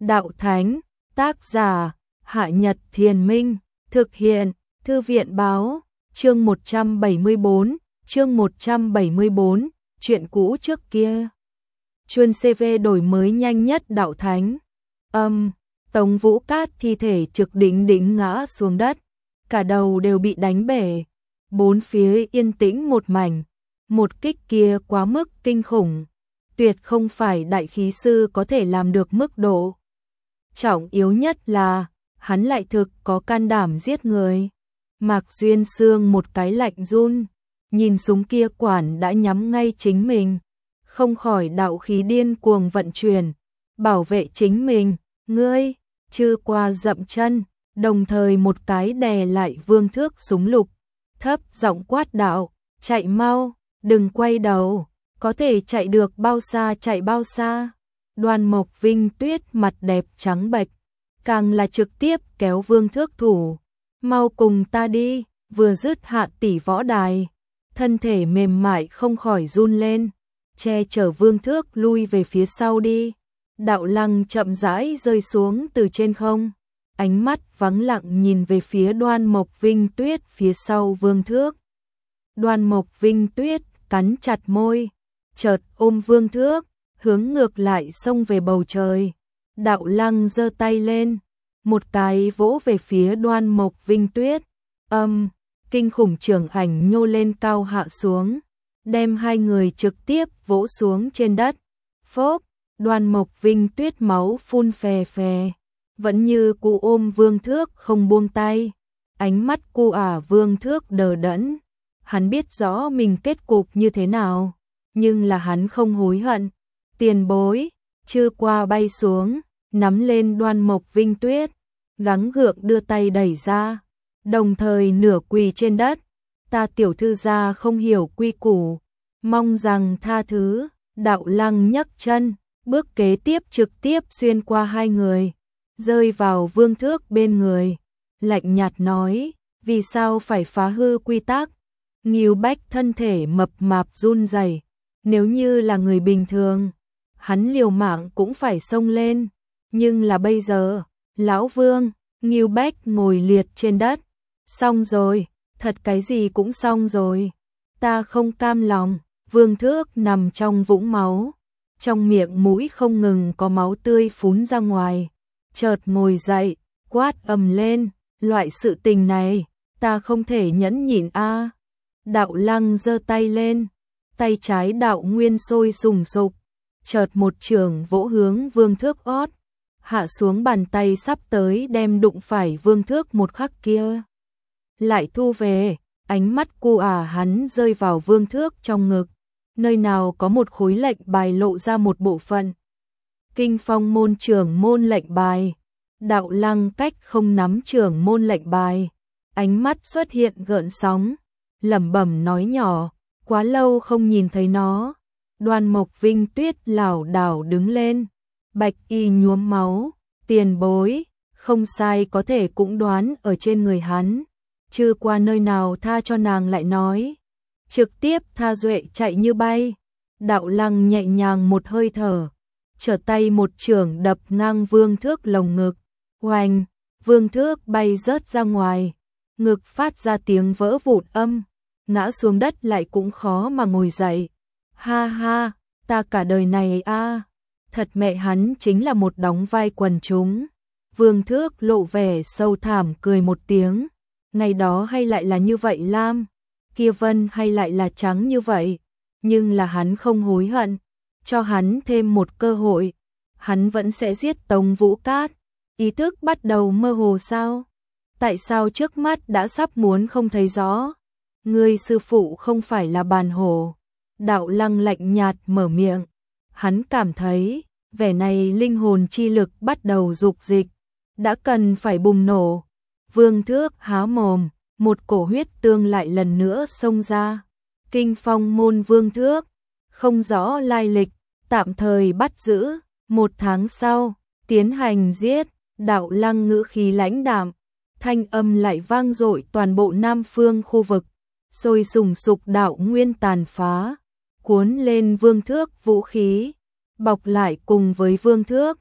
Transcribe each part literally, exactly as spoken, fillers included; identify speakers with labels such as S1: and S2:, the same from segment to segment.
S1: Đạo Thánh, tác giả, Hạ Nhật Thiền Minh, thực hiện, Thư viện Báo, chương một trăm bảy mươi bốn, chương một trăm bảy mươi bốn, chuyện cũ trước kia. Chuân xê vê đổi mới nhanh nhất Đạo Thánh. Âm, Tống Vũ Cát thi thể trực đỉnh đỉnh ngã xuống đất, cả đầu đều bị đánh bể, bốn phía yên tĩnh một mảnh, một kích kia quá mức kinh khủng, tuyệt không phải đại khí sư có thể làm được mức độ. Trọng yếu nhất là, hắn lại thực có can đảm giết người. Mạc Duyên Sương một cái lạnh run, nhìn súng kia quản đã nhắm ngay chính mình, không khỏi đạo khí điên cuồng vận chuyển, bảo vệ chính mình. Ngươi, chư qua dậm chân, đồng thời một cái đè lại Vương Thước súng lục, thấp giọng quát đạo, chạy mau, đừng quay đầu, có thể chạy được bao xa chạy bao xa. Đoan Mộc Vinh Tuyết mặt đẹp trắng bệch, càng là trực tiếp kéo Vương Thước thủ, mau cùng ta đi. Vừa dứt hạ tỷ võ đài, thân thể mềm mại không khỏi run lên, che chở Vương Thước lui về phía sau đi. Đạo Lăng chậm rãi rơi xuống từ trên không, ánh mắt vắng lặng nhìn về phía Đoan Mộc Vinh Tuyết phía sau Vương Thước. Đoan Mộc Vinh Tuyết cắn chặt môi, chợt ôm Vương Thước, hướng ngược lại xông về bầu trời. Đạo Lăng giơ tay lên, một cái vỗ về phía Đoan Mộc Vinh Tuyết. Âm, kinh khủng trường ảnh nhô lên cao hạ xuống, đem hai người trực tiếp vỗ xuống trên đất. Phốp, Đoan Mộc Vinh Tuyết máu phun phè phè, vẫn như cụ ôm Vương Thước không buông tay. Ánh mắt cu ả Vương Thước đờ đẫn, hắn biết rõ mình kết cục như thế nào, nhưng là hắn không hối hận. Tiền bối, chư qua bay xuống, nắm lên Đoan Mộc Vinh Tuyết, gắng gượng đưa tay đẩy ra, đồng thời nửa quỳ trên đất. Ta tiểu thư gia không hiểu quy củ, mong rằng tha thứ. Đạo Lăng nhấc chân, bước kế tiếp trực tiếp xuyên qua hai người, rơi vào Vương Thước bên người, lạnh nhạt nói, vì sao phải phá hư quy tắc? Ngưu Bách thân thể mập mạp run rẩy, nếu như là người bình thường, hắn liều mạng cũng phải xông lên, nhưng là bây giờ, lão Vương, Ngưu Bách ngồi liệt trên đất. Xong rồi, thật cái gì cũng xong rồi, ta không cam lòng. Vương Thước nằm trong vũng máu, trong miệng mũi không ngừng có máu tươi phún ra ngoài, chợt ngồi dậy, quát ầm lên, loại sự tình này, ta không thể nhẫn nhịn a. Đạo Lăng giơ tay lên, tay trái đạo nguyên sôi sùng sục, chợt một trường vỗ hướng Vương Thước ót, hạ xuống bàn tay sắp tới đem đụng phải Vương Thước một khắc kia. Lại thu về, ánh mắt cu ả hắn rơi vào Vương Thước trong ngực, nơi nào có một khối lệnh bài lộ ra một bộ phận. Kinh Phong môn trưởng môn lệnh bài. Đạo Lăng cách không nắm trưởng môn lệnh bài, ánh mắt xuất hiện gợn sóng, lẩm bẩm nói nhỏ, quá lâu không nhìn thấy nó. Đoan Mộc Vinh Tuyết lảo đảo đứng lên, bạch y nhuốm máu. Tiền bối, không sai, có thể cũng đoán ở trên người hắn, chưa qua nơi nào tha cho nàng lại nói, trực tiếp tha duệ chạy như bay. Đạo Lăng nhẹ nhàng một hơi thở, trở tay một chưởng đập ngang Vương Thước lồng ngực, oanh, Vương Thước bay rớt ra ngoài, ngực phát ra tiếng vỡ vụn âm, ngã xuống đất lại cũng khó mà ngồi dậy. Ha ha, ta cả đời này a, thật mẹ hắn chính là một đóng vai quần chúng. Vương Thước lộ vẻ sâu thẳm cười một tiếng, ngày đó hay lại là như vậy lam, kia vân hay lại là trắng như vậy, nhưng là hắn không hối hận, cho hắn thêm một cơ hội, hắn vẫn sẽ giết Tống Vũ Cát. Ý thức bắt đầu mơ hồ sao? Tại sao trước mắt đã sắp muốn không thấy rõ? Ngươi sư phụ không phải là bàn hổ. Đạo Lăng lạnh nhạt mở miệng, hắn cảm thấy vẻ này linh hồn chi lực bắt đầu dục dịch, đã cần phải bùng nổ. Vương Thước há mồm, một cổ huyết tương lại lần nữa xông ra. Kinh Phong môn Vương Thước, không rõ lai lịch, tạm thời bắt giữ, một tháng sau, tiến hành giết. Đạo Lăng ngữ khí lãnh đạm, thanh âm lại vang dội toàn bộ Nam Phương khu vực, sôi sùng sục đạo nguyên tàn phá, cuốn lên Vương Thước vũ khí, bọc lại cùng với Vương Thước,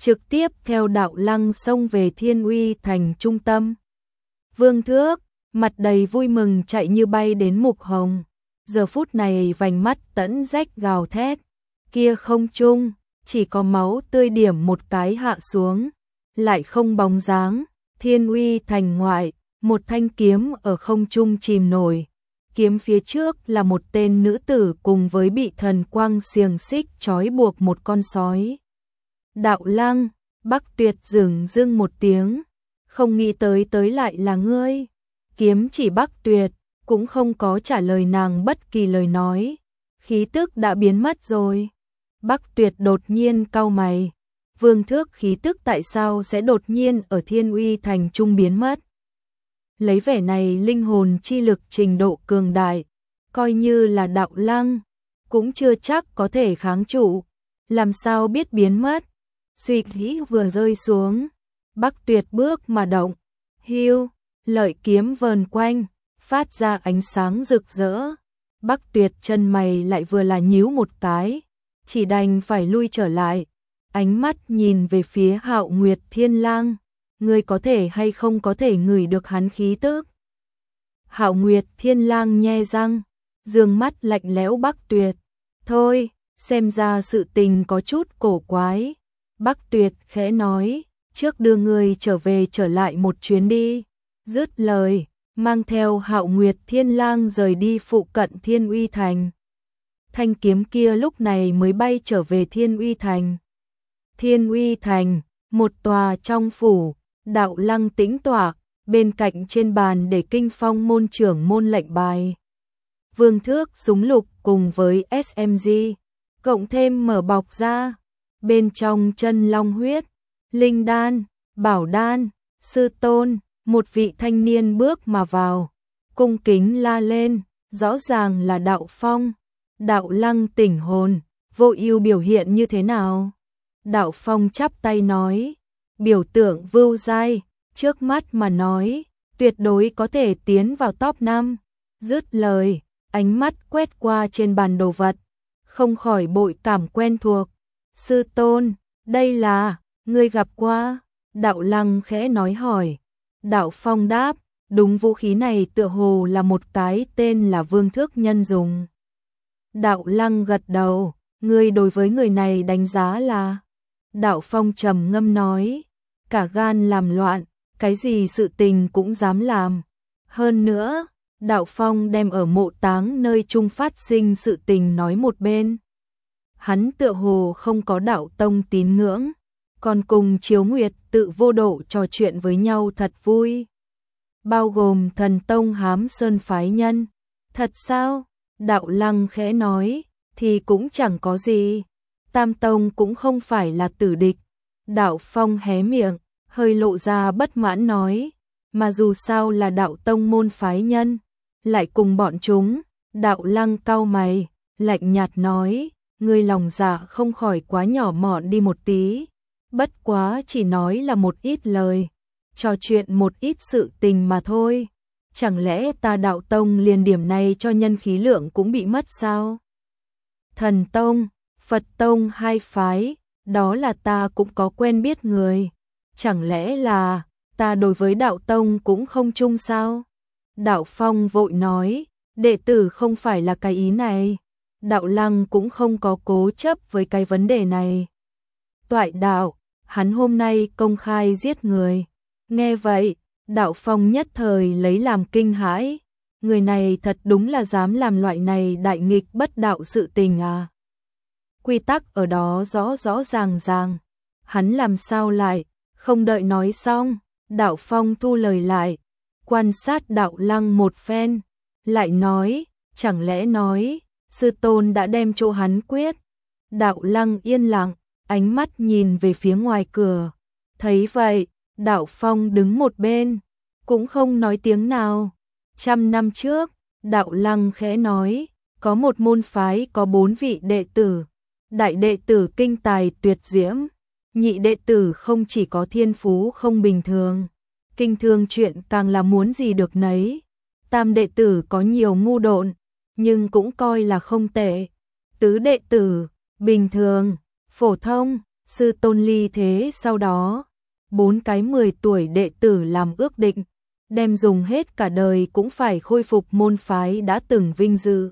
S1: trực tiếp theo Đạo Lăng xông về Thiên Uy Thành trung tâm. Vương Thước, mặt đầy vui mừng chạy như bay đến Mục Hồng. Giờ phút này vành mắt tẫn rách gào thét, kia không trung, chỉ có máu tươi điểm một cái hạ xuống, lại không bóng dáng. Thiên Uy Thành ngoại, một thanh kiếm ở không trung chìm nổi. Kiếm phía trước là một tên nữ tử cùng với bị thần quang xiềng xích trói buộc một con sói. Đạo Lăng, Bắc Tuyệt dửng dưng một tiếng, không nghĩ tới tới lại là ngươi. Kiếm chỉ Bắc Tuyệt, cũng không có trả lời nàng bất kỳ lời nói, khí tức đã biến mất rồi. Bắc Tuyệt đột nhiên cau mày, Vương Thước khí tức tại sao sẽ đột nhiên ở Thiên Uy Thành trung biến mất? Lấy vẻ này linh hồn chi lực trình độ cường đại, coi như là Đạo Lăng, cũng chưa chắc có thể kháng trụ, làm sao biết biến mất? Suy nghĩ vừa rơi xuống, Bắc Tuyệt bước mà động, hưu, lợi kiếm vờn quanh, phát ra ánh sáng rực rỡ. Bắc Tuyệt chân mày lại vừa là nhíu một cái, chỉ đành phải lui trở lại, ánh mắt nhìn về phía Hạo Nguyệt Thiên Lang, ngươi có thể hay không có thể ngửi được hắn khí tức? Hạo Nguyệt Thiên Lang nhe răng, dương mắt lạnh lẽo Bắc Tuyệt, thôi, xem ra sự tình có chút cổ quái. Bắc Tuyệt khẽ nói, trước đưa người trở về trở lại một chuyến đi. Dứt lời, mang theo Hạo Nguyệt Thiên Lang rời đi phụ cận Thiên Uy Thành. Thanh kiếm kia lúc này mới bay trở về Thiên Uy Thành. Thiên Uy Thành, một tòa trong phủ, Đạo Lăng tĩnh tọa, bên cạnh trên bàn để Kinh Phong môn trưởng môn lệnh bài. Vương Thước súng lục cùng với ét em giê, cộng thêm mở bọc ra, bên trong chân long huyết, linh đan, bảo đan, sư tôn, một vị thanh niên bước mà vào, cung kính la lên, rõ ràng là Đạo Phong. Đạo Lăng tỉnh hồn, Vô Ưu biểu hiện như thế nào? Đạo Phong chắp tay nói, biểu tượng vưu giai, trước mắt mà nói, tuyệt đối có thể tiến vào top năm. Dứt lời, ánh mắt quét qua trên bàn đồ vật, không khỏi bội cảm quen thuộc. Sư tôn, đây là, ngươi gặp qua? Đạo Lăng khẽ nói hỏi. Đạo Phong đáp, đúng, vũ khí này tựa hồ là một cái tên là Vương Thước nhân dùng. Đạo Lăng gật đầu, ngươi đối với người này đánh giá là? Đạo Phong trầm ngâm nói, cả gan làm loạn, cái gì sự tình cũng dám làm. Hơn nữa, Đạo Phong đem ở mộ táng nơi chung phát sinh sự tình nói một bên. Hắn tựa hồ không có đạo tông tín ngưỡng, còn cùng Chiếu Nguyệt tự vô độ trò chuyện với nhau thật vui. Bao gồm Thần Tông Hám Sơn phái nhân. Thật sao? Đạo Lăng khẽ nói, thì cũng chẳng có gì. Tam Tông cũng không phải là tử địch. Đạo Phong hé miệng, hơi lộ ra bất mãn nói, mà dù sao là Đạo Tông môn phái nhân, lại cùng bọn chúng. Đạo Lăng cau mày, lạnh nhạt nói, ngươi lòng dạ không khỏi quá nhỏ mọn đi một tí. Bất quá chỉ nói là một ít lời, trò chuyện một ít sự tình mà thôi. Chẳng lẽ ta Đạo Tông liền điểm này cho nhân khí lượng cũng bị mất sao? Thần Tông, Phật Tông hai phái, đó là ta cũng có quen biết người. Chẳng lẽ là ta đối với Đạo Tông cũng không chung sao? Đạo Phong vội nói, đệ tử không phải là cái ý này. Đạo Lăng cũng không có cố chấp với cái vấn đề này. Toại đạo, hắn hôm nay công khai giết người. Nghe vậy, Đạo Phong nhất thời lấy làm kinh hãi. Người này thật đúng là dám làm loại này đại nghịch bất đạo sự tình à. Quy tắc ở đó rõ rõ ràng ràng. Hắn làm sao lại, không đợi nói xong, Đạo Phong thu lời lại, quan sát Đạo Lăng một phen, lại nói, chẳng lẽ nói, sư tôn đã đem chỗ hắn quyết. Đạo Lăng yên lặng, ánh mắt nhìn về phía ngoài cửa. Thấy vậy, Đạo Phong đứng một bên, cũng không nói tiếng nào. Trăm năm trước, Đạo Lăng khẽ nói, có một môn phái có bốn vị đệ tử. Đại đệ tử kinh tài tuyệt diễm, nhị đệ tử không chỉ có thiên phú không bình thường, kinh thương chuyện càng là muốn gì được nấy. Tam đệ tử có nhiều ngu độn, nhưng cũng coi là không tệ. Tứ đệ tử, bình thường, phổ thông, sư tôn ly thế sau đó, bốn cái mười tuổi đệ tử làm ước định, đem dùng hết cả đời cũng phải khôi phục môn phái đã từng vinh dự.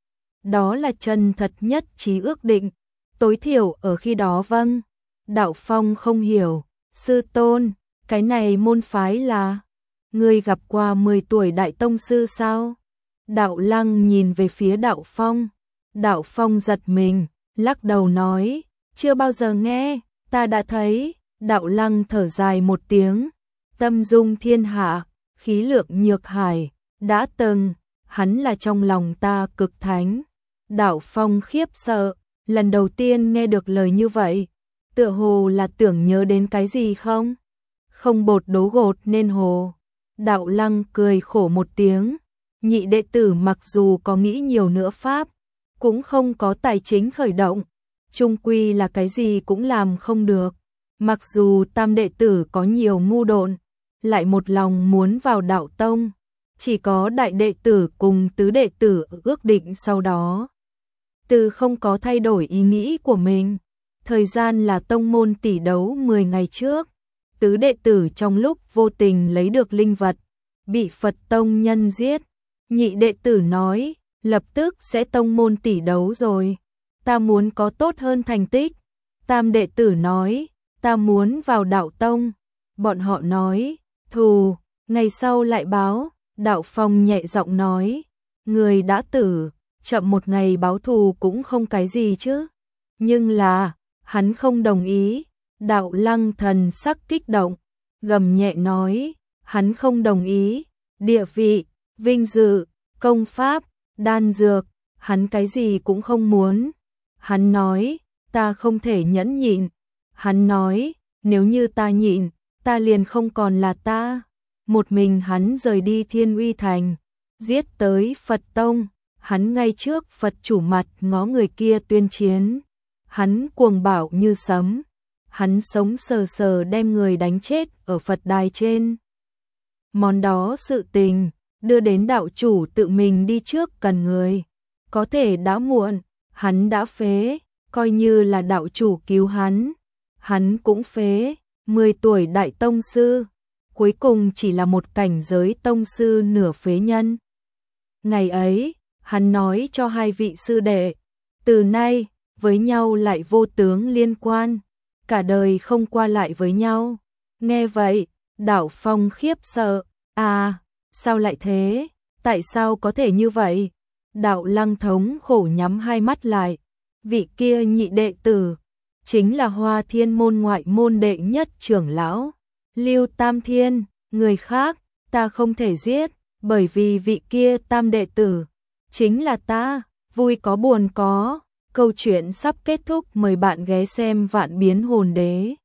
S1: Đó là chân thật nhất chí ước định, tối thiểu ở khi đó. Vâng, Đạo Phong không hiểu, sư tôn, cái này môn phái là, ngươi gặp qua mười tuổi đại tông sư sao? Đạo Lăng nhìn về phía Đạo Phong, Đạo Phong giật mình, lắc đầu nói, chưa bao giờ nghe, ta đã thấy. Đạo Lăng thở dài một tiếng, tâm dung thiên hạ, khí lượng nhược hải, đã từng, hắn là trong lòng ta cực thánh. Đạo Phong khiếp sợ, lần đầu tiên nghe được lời như vậy, tựa hồ là tưởng nhớ đến cái gì không? Không bột đố gột nên hồ. Đạo Lăng cười khổ một tiếng, nhị đệ tử mặc dù có nghĩ nhiều nữa pháp, cũng không có tài chính khởi động, chung quy là cái gì cũng làm không được. Mặc dù tam đệ tử có nhiều ngu độn, lại một lòng muốn vào đạo tông, chỉ có đại đệ tử cùng tứ đệ tử ước định sau đó. Từ không có thay đổi ý nghĩ của mình, thời gian là tông môn tỷ đấu mười ngày trước, tứ đệ tử trong lúc vô tình lấy được linh vật, bị Phật tông nhân giết. Nhị đệ tử nói, lập tức sẽ tông môn tỷ đấu rồi, ta muốn có tốt hơn thành tích. Tam đệ tử nói, ta muốn vào đạo tông. Bọn họ nói, thù, ngày sau lại báo. Đạo Phong nhẹ giọng nói, người đã tử, chậm một ngày báo thù cũng không cái gì chứ. Nhưng là, hắn không đồng ý. Đạo Lăng thần sắc kích động, gầm nhẹ nói, hắn không đồng ý. Địa vị, vinh dự, công pháp, đan dược, hắn cái gì cũng không muốn. Hắn nói, ta không thể nhẫn nhịn. Hắn nói, nếu như ta nhịn, ta liền không còn là ta. Một mình hắn rời đi Thiên Uy Thành, giết tới Phật Tông, hắn ngay trước Phật chủ mặt ngó người kia tuyên chiến. Hắn cuồng bạo như sấm, hắn sống sờ sờ đem người đánh chết ở Phật đài trên. Món đó sự tình, đưa đến đạo chủ tự mình đi trước cần người. Có thể đã muộn, hắn đã phế, coi như là đạo chủ cứu hắn. Hắn cũng phế, mười tuổi đại tông sư, cuối cùng chỉ là một cảnh giới tông sư nửa phế nhân. Ngày ấy, hắn nói cho hai vị sư đệ, từ nay, với nhau lại vô tướng liên quan, cả đời không qua lại với nhau. Nghe vậy, Đạo Phong khiếp sợ, à, sao lại thế, tại sao có thể như vậy? Đạo Lăng thống khổ nhắm hai mắt lại, vị kia nhị đệ tử, chính là Hoa Thiên môn ngoại môn đệ nhất trưởng lão, Lưu Tam Thiên, người khác, ta không thể giết, bởi vì vị kia tam đệ tử, chính là ta, vui có buồn có. Câu chuyện sắp kết thúc, mời bạn ghé xem Vạn Biến Hồn Đế.